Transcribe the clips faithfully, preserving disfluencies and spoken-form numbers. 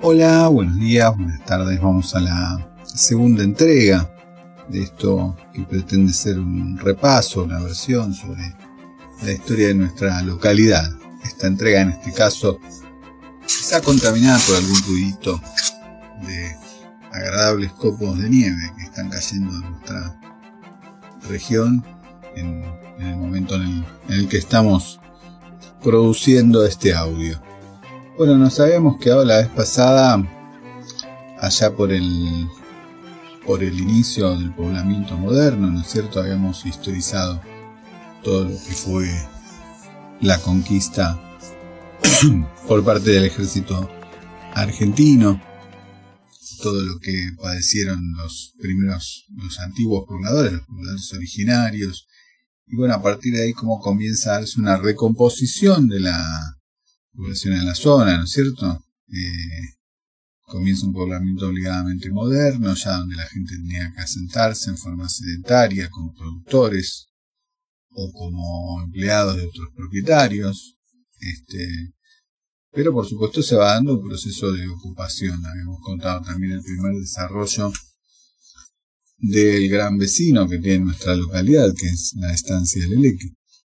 Hola, buenos días, buenas tardes. Vamos a la segunda entrega de esto que pretende ser un repaso, una versión sobre la historia de nuestra localidad. Esta entrega, en este caso, está contaminada por algún ruidito de agradables copos de nieve que están cayendo en nuestra región en, en el momento en el, en el que estamos produciendo este audio. Bueno, nos habíamos quedado la vez pasada allá por el por el inicio del poblamiento moderno, ¿no es cierto? Habíamos historizado todo lo que fue la conquista por parte del ejército argentino, todo lo que padecieron los primeros, los antiguos pobladores, los pobladores originarios, y bueno, a partir de ahí cómo comienza a darse una recomposición de la población en la zona, ¿no es cierto? Eh, comienza un poblamiento obligadamente moderno, ya donde la gente tenía que asentarse en forma sedentaria como productores o como empleados de otros propietarios. Este, pero por supuesto se va dando un proceso de ocupación. Habíamos contado también el primer desarrollo del gran vecino que tiene nuestra localidad, que es la estancia del Eleque.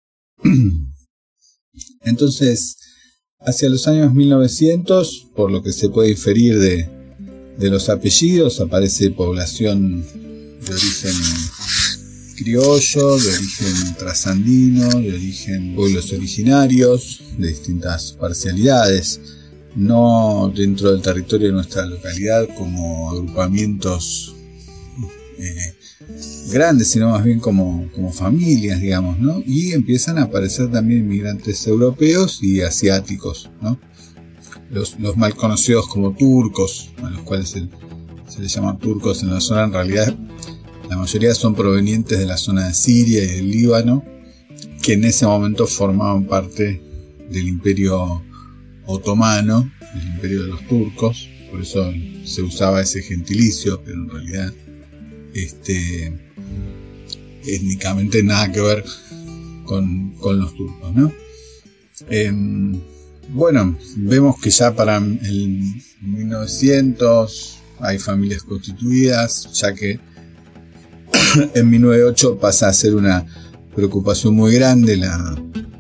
Entonces, hacia los años mil novecientos, por lo que se puede inferir de, de los apellidos, aparece población de origen criollo, de origen trasandino, de origen pueblos originarios, de distintas parcialidades, no dentro del territorio de nuestra localidad como agrupamientos eh, grandes, sino más bien como, como familias, digamos, ¿no? Y empiezan a aparecer también inmigrantes europeos y asiáticos, ¿no? Los, los mal conocidos como turcos, a los cuales se, se les llaman turcos en la zona, en realidad la mayoría son provenientes de la zona de Siria y del Líbano, que en ese momento formaban parte del Imperio Otomano, del Imperio de los Turcos, por eso se usaba ese gentilicio, pero en realidad este étnicamente nada que ver con, con los turcos, ¿no? Eh, bueno, vemos que ya para el mil novecientos hay familias constituidas, ya que en mil novecientos ocho pasa a ser una preocupación muy grande la,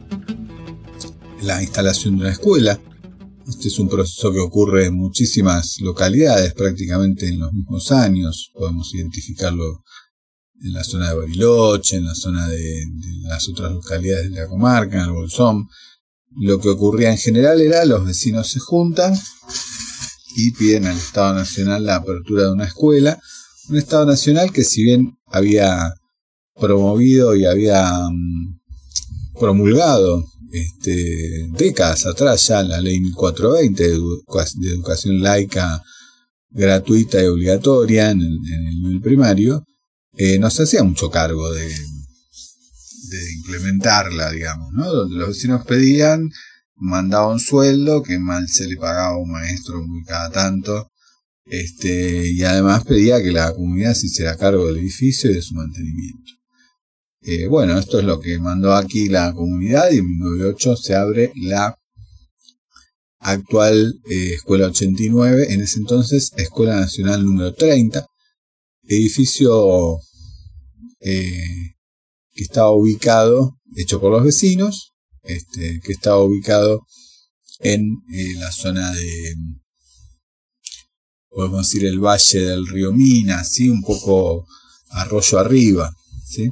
la instalación de una escuela. Este es un proceso que ocurre en muchísimas localidades, prácticamente en los mismos años. Podemos identificarlo en la zona de Bariloche, en la zona de, de las otras localidades de la comarca, en el Bolsón. Lo que ocurría en general era los vecinos se juntan y piden al Estado Nacional la apertura de una escuela. Un Estado Nacional que, si bien había promovido y había um, promulgado este, décadas atrás ya la ley mil cuatrocientos veinte de, edu- de educación laica gratuita y obligatoria en el, en el nivel primario, eh, no se hacía mucho cargo de, de implementarla, digamos, ¿no? Donde los vecinos pedían, mandaba un sueldo que mal se le pagaba a un maestro muy cada tanto, este, y además pedía que la comunidad se hiciera cargo del edificio y de su mantenimiento. Eh, bueno, esto es lo que mandó aquí la comunidad, y en mil novecientos noventa y ocho se abre la actual eh, Escuela ochenta y nueve, en ese entonces Escuela Nacional número treinta, edificio eh, que estaba ubicado, hecho por los vecinos, este, que estaba ubicado en eh, la zona de, podemos decir, el valle del río Minas, ¿sí? Un poco arroyo arriba, ¿sí?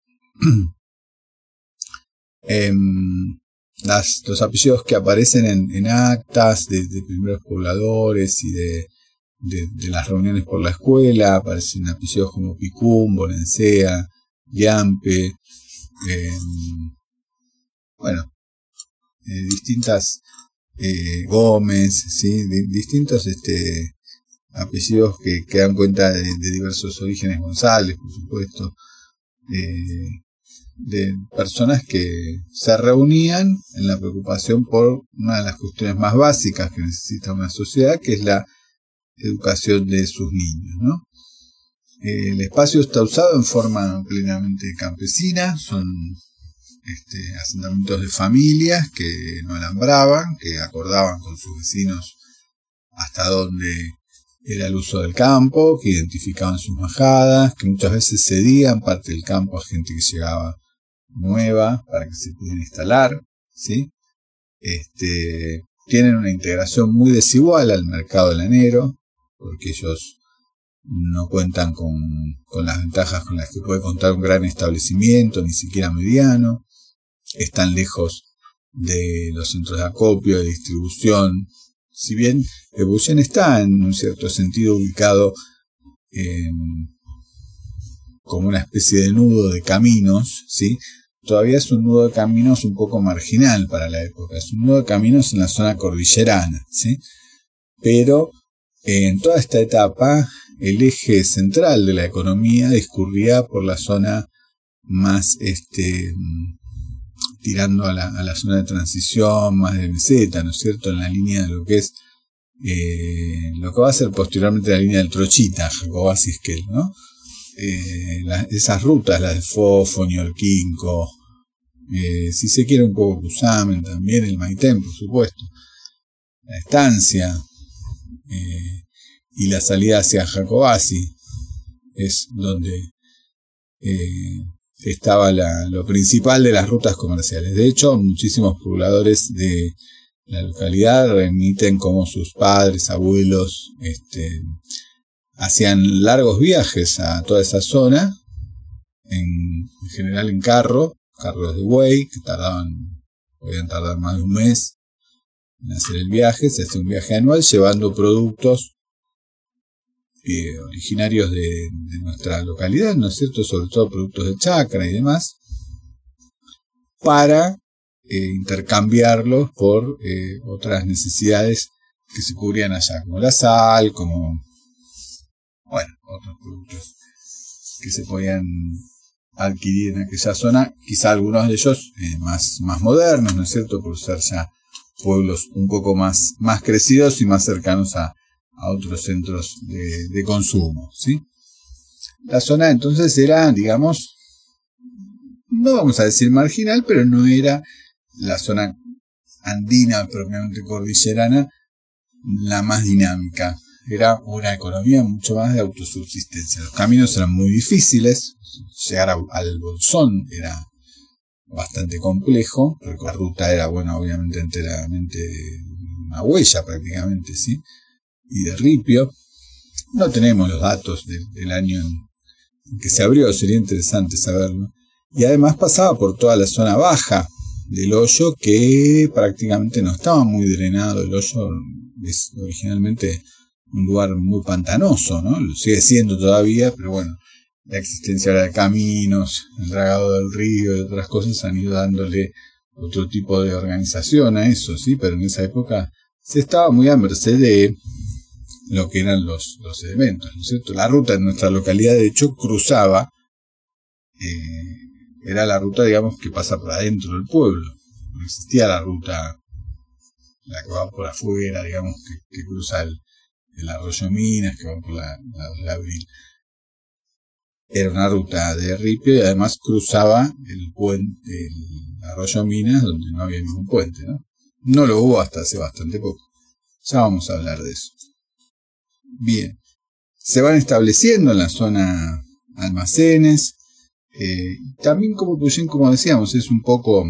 eh, las, los apellidos que aparecen en, en actas de, de primeros pobladores y de, de, de las reuniones por la escuela, aparecen apellidos como Picún, Bonencea, Yampe, eh, bueno, eh, distintas eh, Gómez, ¿sí? De, distintos este, apellidos que, que dan cuenta de, de diversos orígenes, González, por supuesto, eh, de personas que se reunían en la preocupación por una de las cuestiones más básicas que necesita una sociedad, que es la educación de sus niños, ¿no? Eh, el espacio está usado en forma plenamente campesina, son este, asentamientos de familias que no alambraban, que acordaban con sus vecinos hasta dónde era el uso del campo, que identificaban sus majadas, que muchas veces cedían parte del campo a gente que llegaba nueva para que se pudiera instalar, ¿sí? Este, tienen una integración muy desigual al mercado lanero, porque ellos no cuentan con, con las ventajas con las que puede contar un gran establecimiento, ni siquiera mediano, están lejos de los centros de acopio, de distribución. Si bien Epuyén está en un cierto sentido ubicado en, como una especie de nudo de caminos, ¿sí? Todavía es un nudo de caminos un poco marginal para la época, es un nudo de caminos en la zona cordillerana, ¿sí? Pero eh, en toda esta etapa el eje central de la economía discurría por la zona más este tirando a la, a la zona de transición, más de meseta, ¿no es cierto?, en la línea de lo que es eh, lo que va a ser posteriormente la línea del Trochita, Jacobacci y Esquel, ¿no? Eh, la, esas rutas, las de Fofo, Ñorquinco, eh, si se quiere un poco Cusamen también, el Maitén, por supuesto, la estancia eh, y la salida hacia Jacobacci es donde eh, estaba la, lo principal de las rutas comerciales. De hecho, muchísimos pobladores de la localidad remiten cómo sus padres, abuelos, este, hacían largos viajes a toda esa zona, en, en general en carro, carros de buey, que tardaban, podían tardar más de un mes en hacer el viaje. Se hace un viaje anual llevando productos eh, originarios de, de nuestra localidad, ¿no es cierto?, sobre todo productos de chacra y demás, para eh, intercambiarlos por eh, otras necesidades que se cubrían allá, como la sal, como bueno, otros productos que se podían adquirir en aquella zona, quizá algunos de ellos eh, más, más modernos, ¿no es cierto?, por ser ya pueblos un poco más, más crecidos y más cercanos a, a otros centros de, de consumo, ¿sí? La zona entonces era, digamos, no vamos a decir marginal, pero no era la zona andina, propiamente cordillerana, la más dinámica. Era una economía mucho más de autosubsistencia. Los caminos eran muy difíciles, llegar a, al Bolsón era bastante complejo, porque la ruta era, bueno, obviamente enteramente una huella prácticamente, ¿sí? Y de ripio. No tenemos los datos de, del año en, en que se abrió, sería interesante saberlo. Y además pasaba por toda la zona baja del hoyo, que prácticamente no estaba muy drenado. El hoyo es originalmente un lugar muy pantanoso, ¿no? Lo sigue siendo todavía, pero bueno, la existencia de caminos, el dragado del río y otras cosas han ido dándole otro tipo de organización a eso, ¿sí? Pero en esa época se estaba muy a merced de lo que eran los, los sedimentos, ¿no es cierto? La ruta en nuestra localidad, de hecho, cruzaba, eh, era la ruta, digamos, que pasa por adentro del pueblo. No existía la ruta, la que va por afuera, digamos, que, que cruza el, el arroyo Minas, que va por la, la dos de abril. Era una ruta de ripio y además cruzaba el puente, el arroyo Minas, donde no había ningún puente, ¿no? No lo hubo hasta hace bastante poco. Ya vamos a hablar de eso. Bien. Se van estableciendo en la zona almacenes. Eh, también como Epuyén, como decíamos, es un poco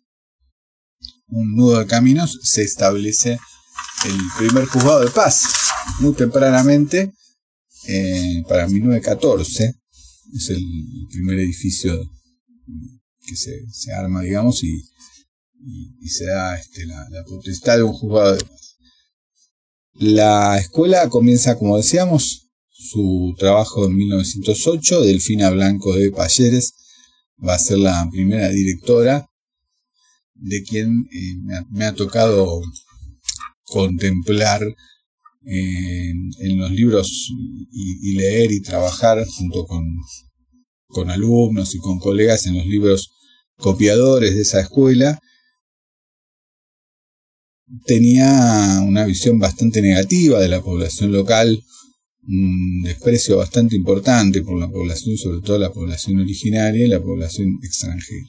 un nudo de caminos. Se establece el primer juzgado de paz muy tempranamente, eh, para mil novecientos catorce. Es el primer edificio que se, se arma, digamos, y, y, y se da este, la, la potestad de un juzgado de paz. La escuela comienza, como decíamos, su trabajo en mil novecientos ocho. Delfina Blanco de Payeres va a ser la primera directora, de quien eh, me, ha, me ha tocado contemplar eh, en, en los libros y, y leer y trabajar junto con, con alumnos y con colegas en los libros copiadores de esa escuela. Tenía una visión bastante negativa de la población local, un desprecio bastante importante por la población, sobre todo la población originaria y la población extranjera,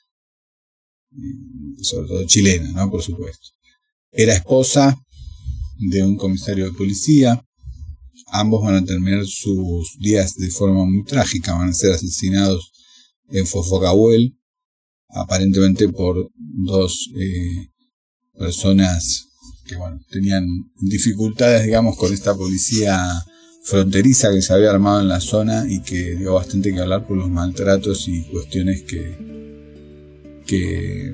sobre todo chilena, ¿no? Por supuesto. Era esposa de un comisario de policía. Ambos van a terminar sus días de forma muy trágica, van a ser asesinados en Fofocahuel, aparentemente por dos eh, personas que bueno, tenían dificultades, digamos, con esta policía fronteriza que se había armado en la zona y que dio bastante que hablar por los maltratos y cuestiones que, que,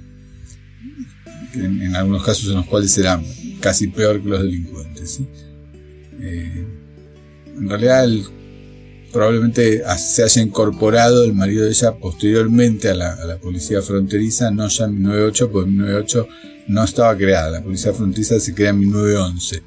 que en, en algunos casos en los cuales eran casi peor que los delincuentes, ¿sí? Eh, en realidad el, probablemente se haya incorporado el marido de ella posteriormente a la, a la policía fronteriza, no ya en mil novecientos noventa y ocho, porque en mil novecientos noventa y ocho no estaba creada, la policía fronteriza se crea en mil novecientos once,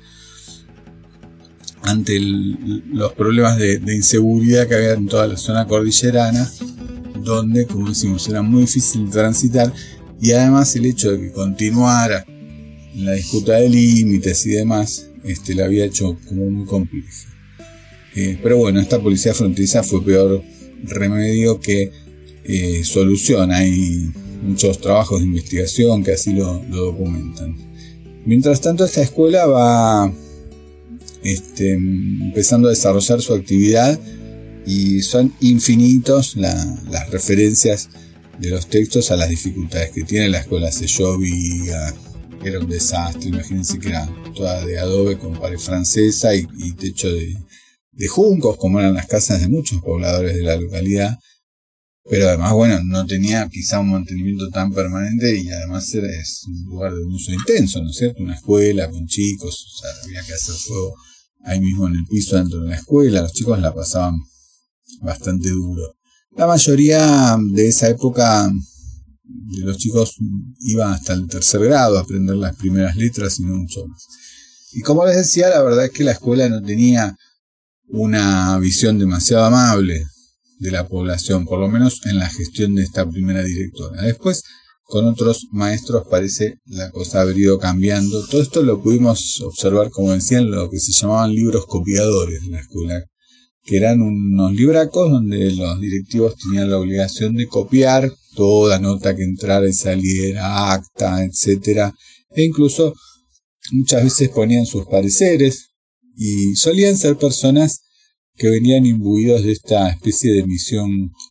ante el, los problemas de, de inseguridad que había en toda la zona cordillerana, donde, como decimos, era muy difícil transitar, y además el hecho de que continuara en la disputa de límites y demás, este, la había hecho como muy compleja. Eh, pero bueno, esta policía fronteriza fue peor remedio que eh, solución. Hay muchos trabajos de investigación que así lo, lo documentan. Mientras tanto, esta escuela va este, empezando a desarrollar su actividad y son infinitos la, las referencias de los textos a las dificultades que tiene. La escuela se llovía, era un desastre, imagínense que era toda de adobe con pared francesa y, y techo de, de juncos, como eran las casas de muchos pobladores de la localidad, pero además, bueno, no tenía quizá un mantenimiento tan permanente y además era, es un lugar de un uso intenso, ¿no es cierto? Una escuela con chicos, o sea, había que hacer fuego ahí mismo en el piso dentro de la escuela, los chicos la pasaban bastante duro. La mayoría de esa época de los chicos iban hasta el tercer grado a aprender las primeras letras y no mucho más. Y como les decía, la verdad es que la escuela no tenía una visión demasiado amable de la población, por lo menos en la gestión de esta primera directora. Después, con otros maestros parece la cosa haber ido cambiando. Todo esto lo pudimos observar, como decían, lo que se llamaban libros copiadores de la escuela, que eran unos libracos donde los directivos tenían la obligación de copiar toda nota que entrara y saliera, acta, etcétera, e incluso muchas veces ponían sus pareceres, y solían ser personas que venían imbuidos de esta especie de misión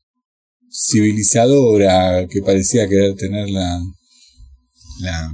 civilizadora que parecía querer tener la, la,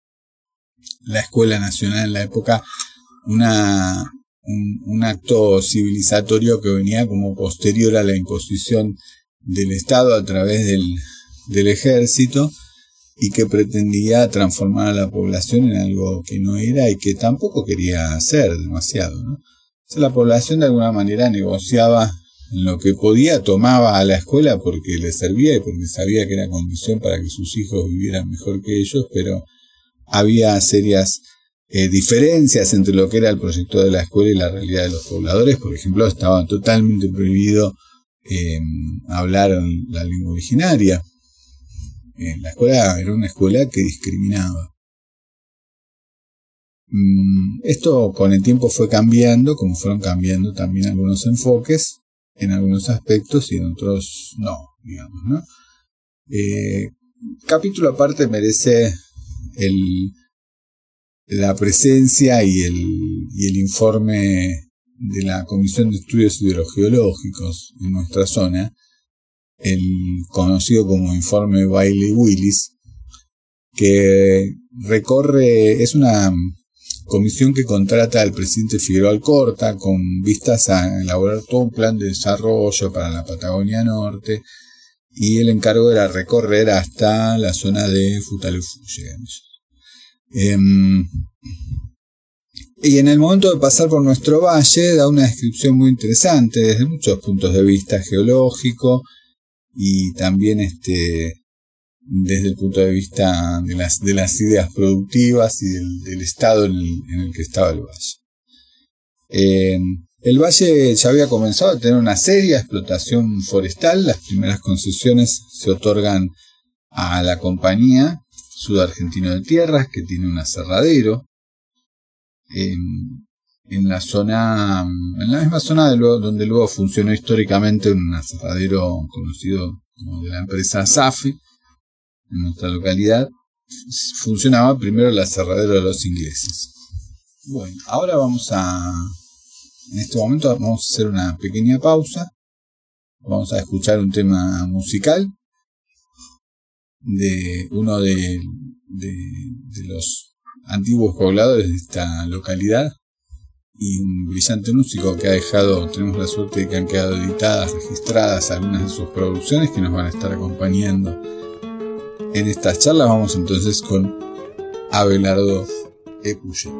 la Escuela Nacional en la época, una, un, un acto civilizatorio que venía como posterior a la imposición del Estado a través del, del ejército, y que pretendía transformar a la población en algo que no era y que tampoco quería hacer demasiado, ¿no? O sea, la población de alguna manera negociaba en lo que podía, tomaba a la escuela porque le servía y porque sabía que era condición para que sus hijos vivieran mejor que ellos, pero había serias eh, diferencias entre lo que era el proyecto de la escuela y la realidad de los pobladores. Por ejemplo, estaba totalmente prohibido eh, hablar la lengua originaria. Eh, la escuela era una escuela que discriminaba. Mm, esto con el tiempo fue cambiando, como fueron cambiando también algunos enfoques, en algunos aspectos y en otros no, digamos, ¿no? Eh, capítulo aparte merece el, la presencia y el, y el informe de la Comisión de Estudios Hidrogeológicos en nuestra zona, el conocido como informe Bailey-Willis, que recorre, es una comisión que contrata al presidente Figueroa Alcorta con vistas a elaborar todo un plan de desarrollo para la Patagonia Norte, y el encargo era recorrer hasta la zona de Futaleufú. Eh, y en el momento de pasar por nuestro valle da una descripción muy interesante desde muchos puntos de vista geológico y también este desde el punto de vista de las, de las ideas productivas y del, del estado en el, en el que estaba el valle. Eh, el valle ya había comenzado a tener una seria explotación forestal. Las primeras concesiones se otorgan a la Compañía Sudargentino de Tierras, que tiene un aserradero en, en la zona, en la misma zona de luego, donde luego funcionó históricamente un aserradero conocido como de la empresa SAFE. En nuestra localidad funcionaba primero el aserradero de los ingleses. Bueno, ahora vamos a... En este momento vamos a hacer una pequeña pausa. Vamos a escuchar un tema musical de uno de, de, de los antiguos pobladores de esta localidad y un brillante músico que ha dejado, tenemos la suerte de que han quedado editadas, registradas algunas de sus producciones que nos van a estar acompañando en estas charlas. Vamos entonces con Abelardo Epuyén.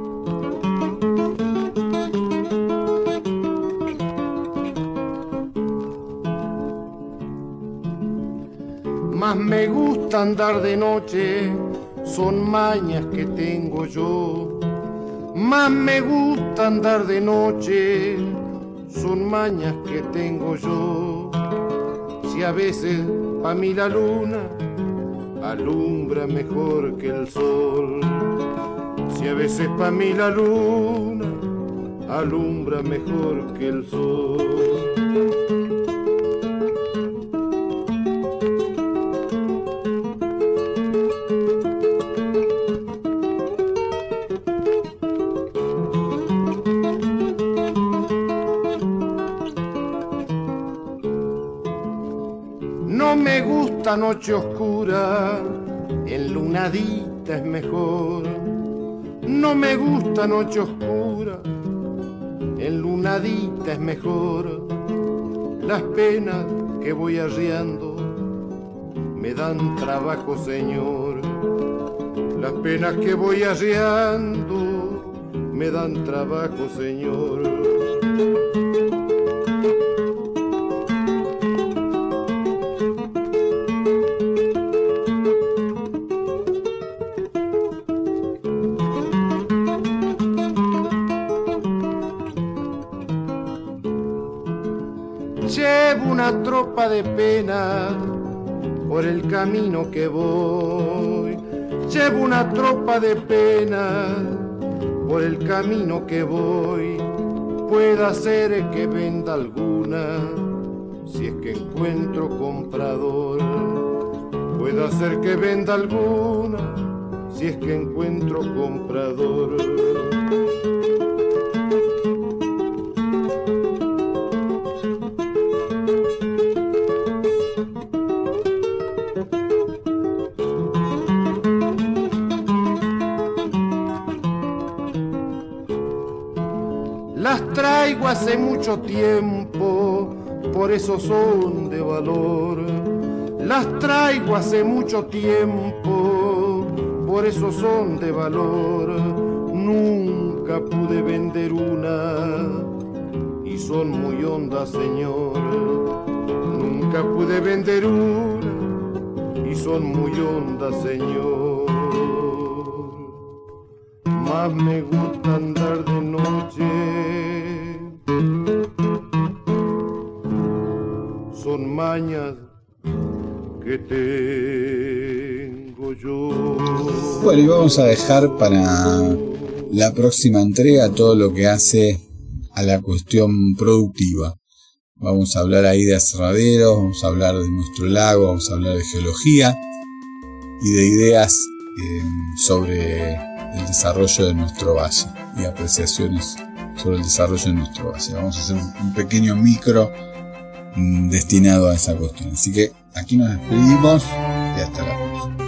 Más me gusta andar de noche, son mañas que tengo yo. Más me gusta andar de noche, son mañas que tengo yo. Si a veces pa' mí la luna alumbra mejor que el sol. Si a veces pa' mí la luna alumbra mejor que el sol. No me gusta noche oscura, enlunadita es mejor. No me gusta noche oscura, enlunadita es mejor. Las penas que voy arriando me dan trabajo, señor. Las penas que voy arriando me dan trabajo, señor. Llevo una tropa de pena por el camino que voy. Llevo una tropa de pena por el camino que voy. Pueda ser que venda alguna si es que encuentro comprador. Pueda ser que venda alguna si es que encuentro comprador. Las traigo hace mucho tiempo, por eso son de valor. Las traigo hace mucho tiempo, por eso son de valor. Nunca pude vender una y son muy hondas, señor. Nunca pude vender una y son muy hondas, señor. Más me gusta andar de noche, son mañas que tengo yo. Bueno, y vamos a dejar para la próxima entrega todo lo que hace a la cuestión productiva. Vamos a hablar ahí de aserraderos, vamos a hablar de nuestro lago, vamos a hablar de geología y de ideas eh, sobre el desarrollo de nuestro valle y apreciaciones sobre el desarrollo de nuestro valle. Vamos a hacer un pequeño micro mmm, destinado a esa cuestión. Así que aquí nos despedimos y hasta la próxima.